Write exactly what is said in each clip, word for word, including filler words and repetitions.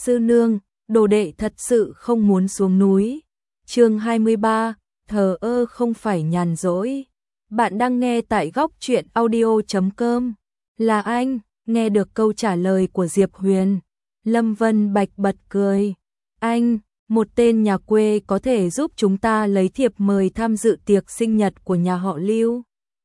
sư nương, đồ đệ thật sự không muốn xuống núi. Chương hai mươi ba, thờ ơ không phải nhàn rỗi. Bạn đang nghe tại góc truyện audio chấm com. Là anh, nghe được câu trả lời của Diệp Huyền. Lâm Vân Bạch bật cười. Anh, một tên nhà quê có thể giúp chúng ta lấy thiệp mời tham dự tiệc sinh nhật của nhà họ Lưu.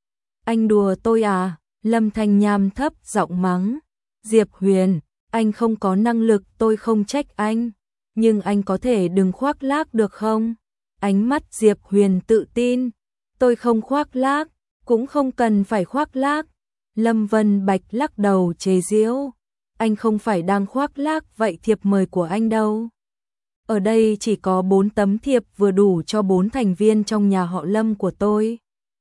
Anh đùa tôi à? Lâm Thanh Nham thấp giọng mắng. Diệp Huyền, anh không có năng lực tôi không trách anh. Nhưng anh có thể đừng khoác lác được không? Ánh mắt Diệp Huyền tự tin. Tôi không khoác lác, cũng không cần phải khoác lác. Lâm Vân Bạch lắc đầu chế giễu. Anh không phải đang khoác lác vậy thiệp mời của anh đâu. Ở đây chỉ có bốn tấm thiệp vừa đủ cho bốn thành viên trong nhà họ Lâm của tôi.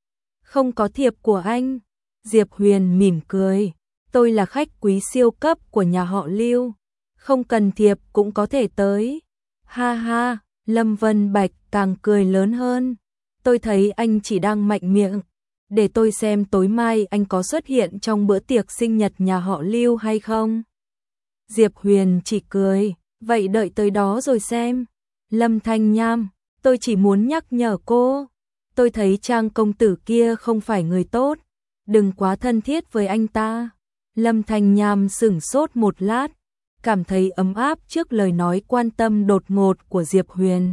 Không có thiệp của anh. Diệp Huyền mỉm cười. Tôi là khách quý siêu cấp của nhà họ Lưu. Không cần thiệp cũng có thể tới. Ha ha, Lâm Vân Bạch càng cười lớn hơn. Tôi thấy anh chỉ đang mạnh miệng. Để tôi xem tối mai anh có xuất hiện trong bữa tiệc sinh nhật nhà họ Lưu hay không. Diệp Huyền chỉ cười. Vậy đợi tới đó rồi xem. Lâm Thanh Nham, tôi chỉ muốn nhắc nhở cô. Tôi thấy Trang công tử kia không phải người tốt. Đừng quá thân thiết với anh ta. Lâm Thanh Nham sửng sốt một lát. Cảm thấy ấm áp trước lời nói quan tâm đột ngột của Diệp Huyền.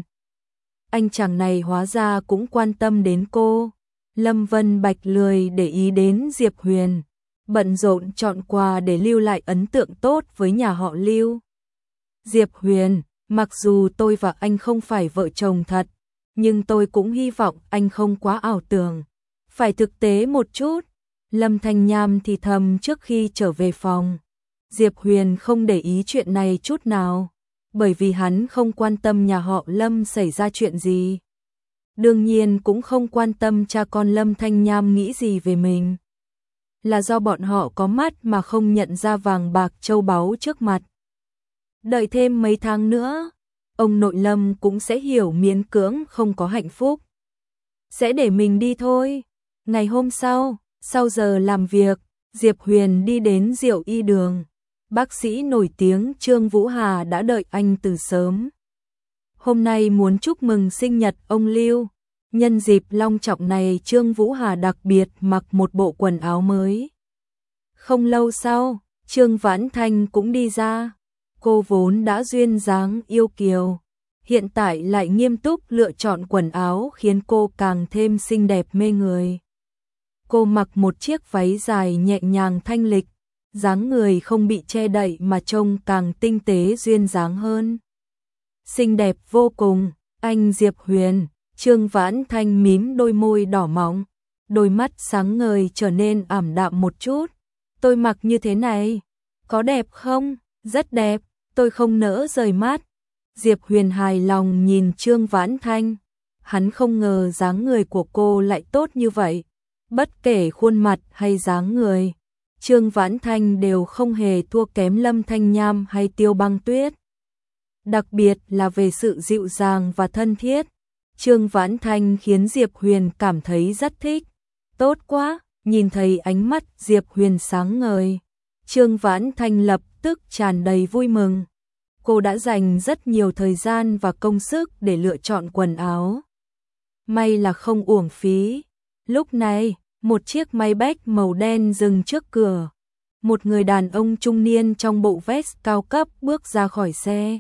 Anh chàng này hóa ra cũng quan tâm đến cô. Lâm Vân Bạch lười để ý đến Diệp Huyền. Bận rộn chọn quà để lưu lại ấn tượng tốt với nhà họ Lưu. Diệp Huyền, mặc dù tôi và anh không phải vợ chồng thật, nhưng tôi cũng hy vọng anh không quá ảo tưởng. Phải thực tế một chút. Lâm Thanh Nham thì thầm trước khi trở về phòng. Diệp Huyền không để ý chuyện này chút nào, bởi vì hắn không quan tâm nhà họ Lâm xảy ra chuyện gì. Đương nhiên cũng không quan tâm cha con Lâm Thanh Nham nghĩ gì về mình. Là do bọn họ có mắt mà không nhận ra vàng bạc châu báu trước mặt. Đợi thêm mấy tháng nữa, ông nội Lâm cũng sẽ hiểu miễn cưỡng không có hạnh phúc. Sẽ để mình đi thôi. Ngày hôm sau, sau giờ làm việc, Diệp Huyền đi đến Diệu Y đường. Bác sĩ nổi tiếng Trương Vũ Hà đã đợi anh từ sớm. Hôm nay muốn chúc mừng sinh nhật ông Lưu. Nhân dịp long trọng này Trương Vũ Hà đặc biệt mặc một bộ quần áo mới. Không lâu sau, Trương Vãn Thanh cũng đi ra. Cô vốn đã duyên dáng yêu kiều, hiện tại lại nghiêm túc lựa chọn quần áo khiến cô càng thêm xinh đẹp mê người. Cô mặc một chiếc váy dài nhẹ nhàng thanh lịch, dáng người không bị che đậy mà trông càng tinh tế duyên dáng hơn. Xinh đẹp vô cùng, anh Diệp Huyền. Trương Vãn Thanh mím đôi môi đỏ mọng, đôi mắt sáng ngời trở nên ảm đạm một chút. Tôi mặc như thế này, có đẹp không? Rất đẹp, tôi không nỡ rời mắt. Diệp Huyền hài lòng nhìn Trương Vãn Thanh. Hắn không ngờ dáng người của cô lại tốt như vậy. Bất kể khuôn mặt hay dáng người, Trương Vãn Thanh đều không hề thua kém Lâm Thanh Nham hay Tiêu Băng Tuyết. Đặc biệt là về sự dịu dàng và thân thiết. Trương Vãn Thanh khiến Diệp Huyền cảm thấy rất thích. Tốt quá, nhìn thấy ánh mắt Diệp Huyền sáng ngời. Trương Vãn Thanh lập tức tràn đầy vui mừng. Cô đã dành rất nhiều thời gian và công sức để lựa chọn quần áo. May là không uổng phí. Lúc này, một chiếc Maybach màu đen dừng trước cửa. Một người đàn ông trung niên trong bộ vest cao cấp bước ra khỏi xe.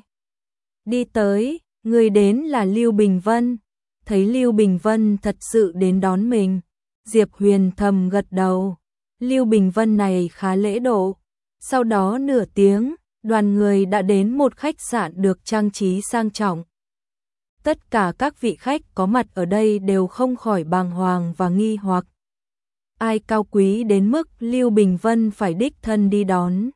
Đi tới, người đến là Lưu Bình Vân. Thấy Lưu Bình Vân thật sự đến đón mình, Diệp Huyền thầm gật đầu. Lưu Bình Vân này khá lễ độ. Sau đó nửa tiếng, đoàn người đã đến một khách sạn được trang trí sang trọng. Tất cả các vị khách có mặt ở đây đều không khỏi bàng hoàng và nghi hoặc. Ai cao quý đến mức Lưu Bình Vân phải đích thân đi đón.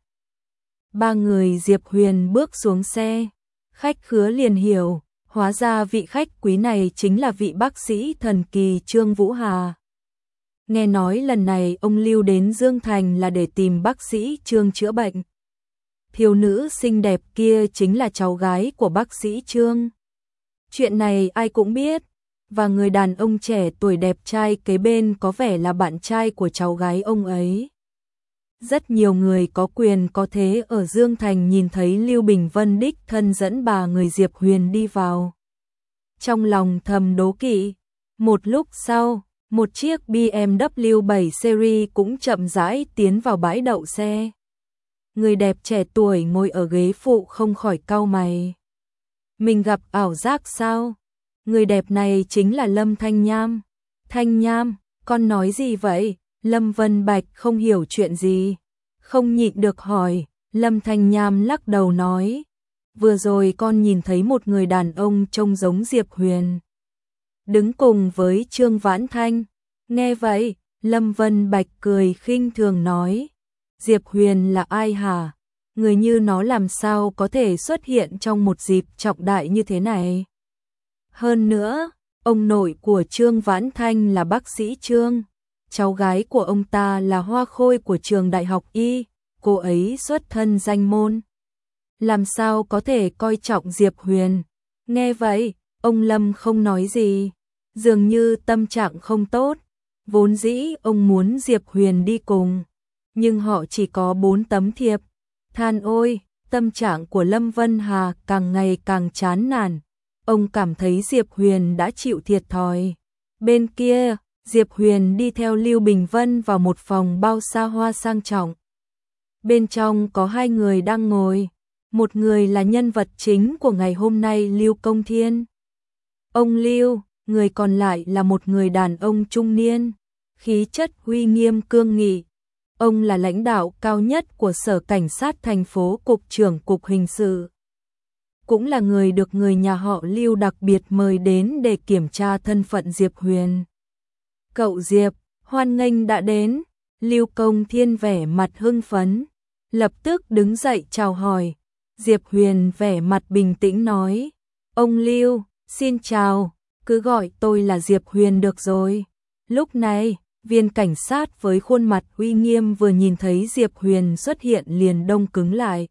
Ba người Diệp Huyền bước xuống xe, khách khứa liền hiểu. Hóa ra vị khách quý này chính là vị bác sĩ thần kỳ Trương Vũ Hà. Nghe nói lần này ông Lưu đến Dương Thành là để tìm bác sĩ Trương chữa bệnh. Thiếu nữ xinh đẹp kia chính là cháu gái của bác sĩ Trương. Chuyện này ai cũng biết, và người đàn ông trẻ tuổi đẹp trai kế bên có vẻ là bạn trai của cháu gái ông ấy. Rất nhiều người có quyền có thế ở Dương Thành nhìn thấy Lưu Bình Vân đích thân dẫn bà người Diệp Huyền đi vào. Trong lòng thầm đố kỵ, một lúc sau, một chiếc B M W bảy Series cũng chậm rãi tiến vào bãi đậu xe. Người đẹp trẻ tuổi ngồi ở ghế phụ không khỏi cau mày. Mình gặp ảo giác sao? Người đẹp này chính là Lâm Thanh Nham. Thanh Nham, con nói gì vậy? Lâm Vân Bạch không hiểu chuyện gì. Không nhịn được hỏi, Lâm Thanh Nham lắc đầu nói. Vừa rồi con nhìn thấy một người đàn ông trông giống Diệp Huyền. Đứng cùng với Trương Vãn Thanh. Nghe vậy, Lâm Vân Bạch cười khinh thường nói. Diệp Huyền là ai hả? Người như nó làm sao có thể xuất hiện trong một dịp trọng đại như thế này? Hơn nữa, ông nội của Trương Vãn Thanh là bác sĩ Trương. Cháu gái của ông ta là hoa khôi của trường đại học Y. Cô ấy xuất thân danh môn. Làm sao có thể coi trọng Diệp Huyền? Nghe vậy, ông Lâm không nói gì. Dường như tâm trạng không tốt. Vốn dĩ ông muốn Diệp Huyền đi cùng. Nhưng họ chỉ có bốn tấm thiệp. Than ôi, tâm trạng của Lâm Vân Hà càng ngày càng chán nản. Ông cảm thấy Diệp Huyền đã chịu thiệt thòi. Bên kia, Diệp Huyền đi theo Lưu Bình Vân vào một phòng bao xa hoa sang trọng. Bên trong có hai người đang ngồi. Một người là nhân vật chính của ngày hôm nay Lưu Công Thiên. Ông Lưu, người còn lại là một người đàn ông trung niên. Khí chất uy nghiêm cương nghị. Ông là lãnh đạo cao nhất của Sở Cảnh sát thành phố, Cục trưởng Cục Hình sự. Cũng là người được người nhà họ Lưu đặc biệt mời đến để kiểm tra thân phận Diệp Huyền. Cậu Diệp, hoan nghênh đã đến. Lưu Công Thiên vẻ mặt hưng phấn, lập tức đứng dậy chào hỏi. Diệp Huyền vẻ mặt bình tĩnh nói. Ông Lưu, xin chào, cứ gọi tôi là Diệp Huyền được rồi. Lúc này, viên cảnh sát với khuôn mặt uy nghiêm vừa nhìn thấy Diệp Huyền xuất hiện liền đông cứng lại.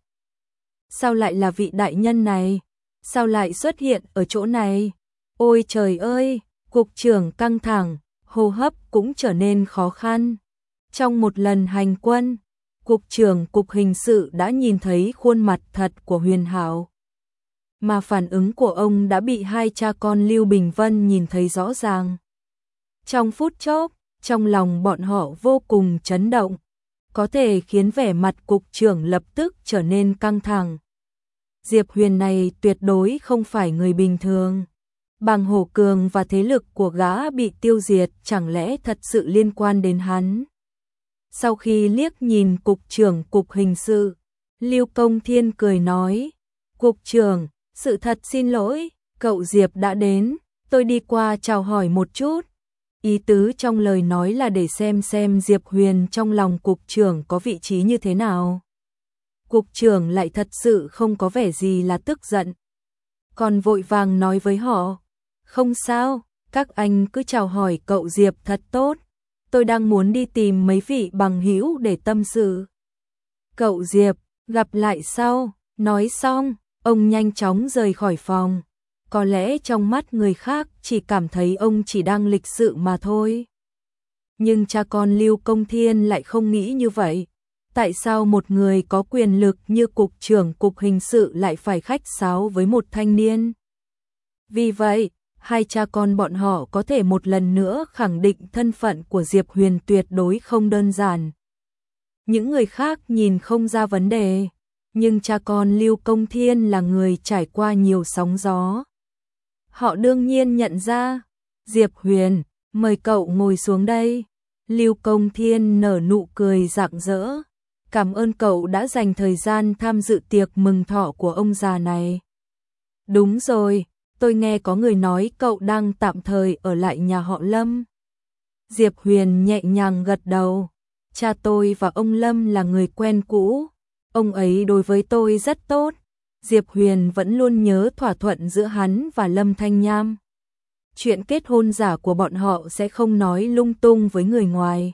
Sao lại là vị đại nhân này? Sao lại xuất hiện ở chỗ này? Ôi trời ơi, cục trưởng căng thẳng, hô hấp cũng trở nên khó khăn. Trong một lần hành quân, cục trưởng Cục Hình sự đã nhìn thấy khuôn mặt thật của Huyền Hảo. Mà phản ứng của ông đã bị hai cha con Lưu Bình Vân nhìn thấy rõ ràng. Trong phút chốc, trong lòng bọn họ vô cùng chấn động, có thể khiến vẻ mặt cục trưởng lập tức trở nên căng thẳng. Diệp Huyền này tuyệt đối không phải người bình thường. Bằng Hổ Cường và thế lực của gã bị tiêu diệt chẳng lẽ thật sự liên quan đến hắn. Sau khi liếc nhìn cục trưởng Cục Hình sự, Lưu Công Thiên cười nói, Cục trưởng, sự thật xin lỗi, cậu Diệp đã đến, tôi đi qua chào hỏi một chút. Ý tứ trong lời nói là để xem xem Diệp Huyền trong lòng cục trưởng có vị trí như thế nào. Cục trưởng lại thật sự không có vẻ gì là tức giận. Còn vội vàng nói với họ, không sao, các anh cứ chào hỏi cậu Diệp thật tốt. Tôi đang muốn đi tìm mấy vị bằng hữu để tâm sự. Cậu Diệp, gặp lại sau, nói xong, ông nhanh chóng rời khỏi phòng. Có lẽ trong mắt người khác chỉ cảm thấy ông chỉ đang lịch sự mà thôi. Nhưng cha con Lưu Công Thiên lại không nghĩ như vậy. Tại sao một người có quyền lực như cục trưởng Cục Hình sự lại phải khách sáo với một thanh niên? Vì vậy, hai cha con bọn họ có thể một lần nữa khẳng định thân phận của Diệp Huyền tuyệt đối không đơn giản. Những người khác nhìn không ra vấn đề, nhưng cha con Lưu Công Thiên là người trải qua nhiều sóng gió. Họ đương nhiên nhận ra, Diệp Huyền, mời cậu ngồi xuống đây. Lưu Công Thiên nở nụ cười rạng rỡ. Cảm ơn cậu đã dành thời gian tham dự tiệc mừng thọ của ông già này. Đúng rồi, tôi nghe có người nói cậu đang tạm thời ở lại nhà họ Lâm. Diệp Huyền nhẹ nhàng gật đầu. Cha tôi và ông Lâm là người quen cũ. Ông ấy đối với tôi rất tốt. Diệp Huyền vẫn luôn nhớ thỏa thuận giữa hắn và Lâm Thanh Nham. Chuyện kết hôn giả của bọn họ sẽ không nói lung tung với người ngoài.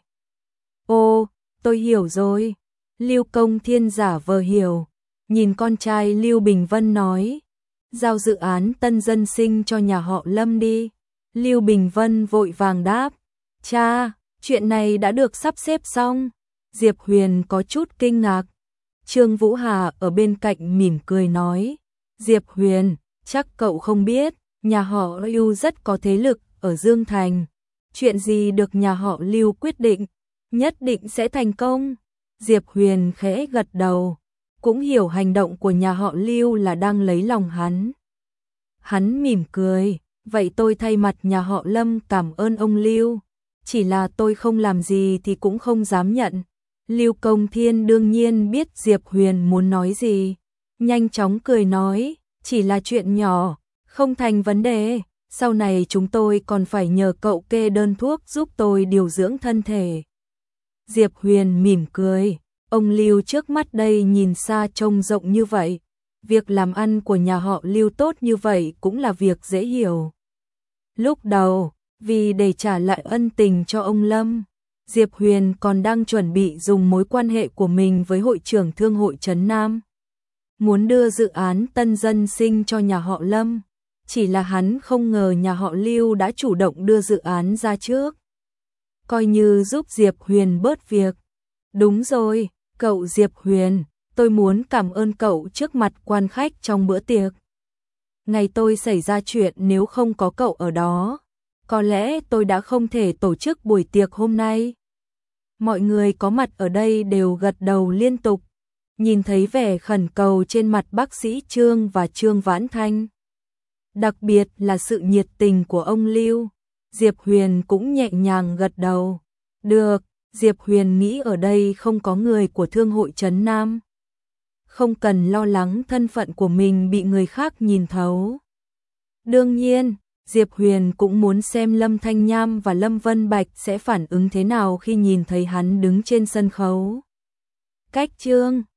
Ô, tôi hiểu rồi. Lưu Công Thiên giả vờ hiểu. Nhìn con trai Lưu Bình Vân nói. Giao dự án tân dân sinh cho nhà họ Lâm đi. Lưu Bình Vân vội vàng đáp. Cha, chuyện này đã được sắp xếp xong. Diệp Huyền có chút kinh ngạc. Trương Vũ Hà ở bên cạnh mỉm cười nói, Diệp Huyền, chắc cậu không biết, nhà họ Lưu rất có thế lực ở Dương Thành. Chuyện gì được nhà họ Lưu quyết định, nhất định sẽ thành công. Diệp Huyền khẽ gật đầu, cũng hiểu hành động của nhà họ Lưu là đang lấy lòng hắn. Hắn mỉm cười, vậy tôi thay mặt nhà họ Lâm cảm ơn ông Lưu, chỉ là tôi không làm gì thì cũng không dám nhận. Lưu Công Thiên đương nhiên biết Diệp Huyền muốn nói gì, nhanh chóng cười nói, chỉ là chuyện nhỏ, không thành vấn đề, sau này chúng tôi còn phải nhờ cậu kê đơn thuốc giúp tôi điều dưỡng thân thể. Diệp Huyền mỉm cười, ông Lưu trước mắt đây nhìn xa trông rộng như vậy, việc làm ăn của nhà họ Lưu tốt như vậy cũng là việc dễ hiểu. Lúc đầu, vì để trả lại ân tình cho ông Lâm, Diệp Huyền còn đang chuẩn bị dùng mối quan hệ của mình với hội trưởng thương hội Trấn Nam, muốn đưa dự án Tân Dân Sinh cho nhà họ Lâm, chỉ là hắn không ngờ nhà họ Lưu đã chủ động đưa dự án ra trước, coi như giúp Diệp Huyền bớt việc. Đúng rồi, cậu Diệp Huyền, tôi muốn cảm ơn cậu trước mặt quan khách trong bữa tiệc. Ngày tôi xảy ra chuyện nếu không có cậu ở đó, có lẽ tôi đã không thể tổ chức buổi tiệc hôm nay. Mọi người có mặt ở đây đều gật đầu liên tục, nhìn thấy vẻ khẩn cầu trên mặt bác sĩ Trương và Trương Vãn Thanh. Đặc biệt là sự nhiệt tình của ông Lưu, Diệp Huyền cũng nhẹ nhàng gật đầu. Được, Diệp Huyền nghĩ ở đây không có người của thương hội Trấn Nam, không cần lo lắng thân phận của mình bị người khác nhìn thấu. Đương nhiên, Diệp Huyền cũng muốn xem Lâm Thanh Nham và Lâm Vân Bạch sẽ phản ứng thế nào khi nhìn thấy hắn đứng trên sân khấu. Cách chương